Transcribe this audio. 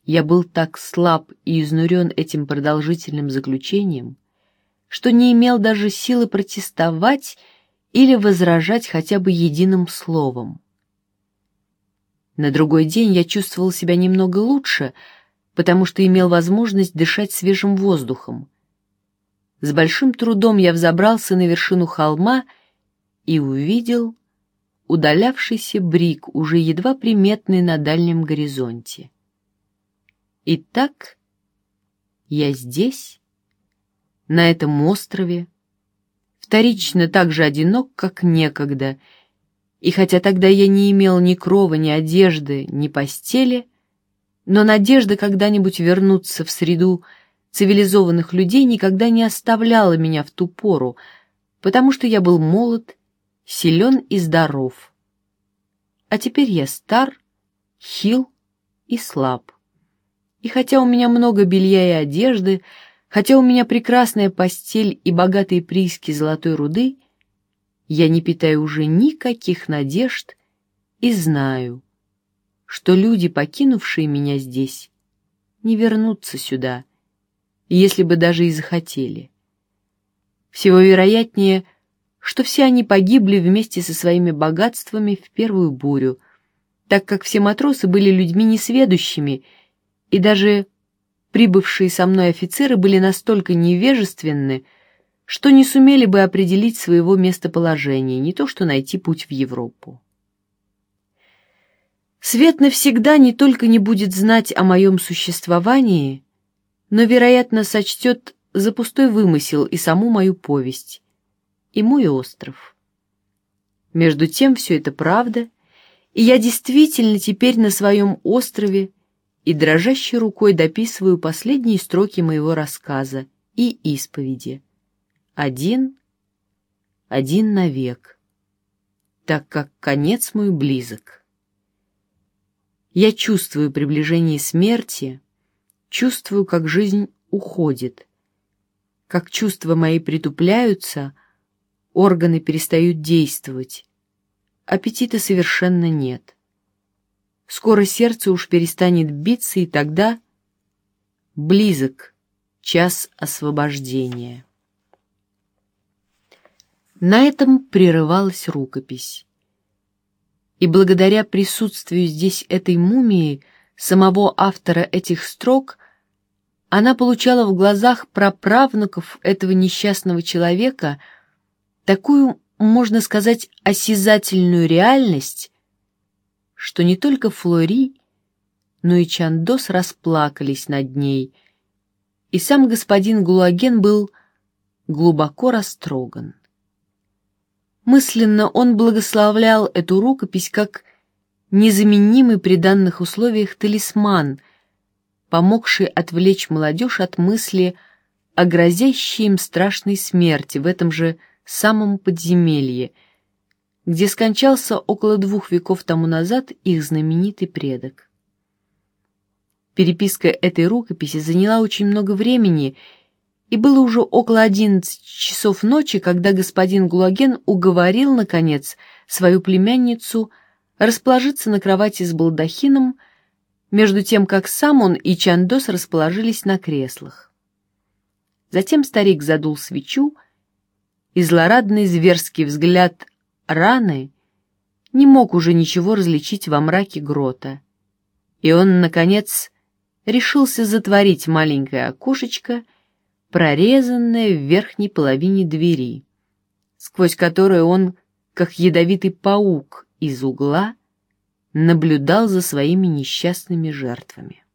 я был так слаб и изнурен этим продолжительным заключением, что не имел даже силы протестовать или возражать хотя бы единым словом. На другой день я чувствовал себя немного лучше, потому что имел возможность дышать свежим воздухом. С большим трудом я взобрался на вершину холма и увидел удалявшийся брик, уже едва приметный на дальнем горизонте. Итак, я здесь, на этом острове, вторично так же одинок, как некогда, и хотя тогда я не имел ни крова, ни одежды, ни постели, но надежда когда-нибудь вернуться в среду цивилизованных людей никогда не оставляла меня в ту пору, потому что я был молод, силен и здоров. А теперь я стар, хил и слаб. И хотя у меня много белья и одежды, хотя у меня прекрасная постель и богатые прииски золотой руды, я не питаю уже никаких надежд и знаю, что люди, покинувшие меня здесь, не вернутся сюда, если бы даже и захотели. Всего вероятнее, что все они погибли вместе со своими богатствами в первую бурю, так как все матросы были людьми несведущими, и даже прибывшие со мной офицеры были настолько невежественны, что не сумели бы определить своего местоположения, не то что найти путь в Европу. Свет навсегда не только не будет знать о моем существовании, но, вероятно, сочтет за пустой вымысел и саму мою повесть, и мой остров. Между тем все это правда, и я действительно теперь на своем острове и дрожащей рукой дописываю последние строки моего рассказа и исповеди. Один навек, так как конец мой близок. Я чувствую приближение смерти, чувствую, как жизнь уходит, как чувства мои притупляются, органы перестают действовать, аппетита совершенно нет. Скоро сердце уж перестанет биться, и тогда близок час освобождения. На этом прерывалась рукопись. И благодаря присутствию здесь этой мумии, самого автора этих строк, она получала в глазах праправнуков этого несчастного человека такую, можно сказать, осязательную реальность, что не только Флори, но и Чандос расплакались над ней, и сам господин Гулаген был глубоко растроган. Мысленно он благословлял эту рукопись как незаменимый при данных условиях талисман, помогший отвлечь молодежь от мысли о грозящей им страшной смерти в этом же самом подземелье, где скончался около 2 веков тому назад их знаменитый предок. Переписка этой рукописи заняла очень много времени, и было уже около 11 часов ночи, когда господин Гулаген уговорил, наконец, свою племянницу расположиться на кровати с балдахином, между тем, как сам он и Чандос расположились на креслах. Затем старик задул свечу, и злорадный зверский взгляд раны не мог уже ничего различить во мраке грота, и он, наконец, решился затворить маленькое окошечко, прорезанное в верхней половине двери, сквозь которое он, как ядовитый паук из угла, наблюдал за своими несчастными жертвами.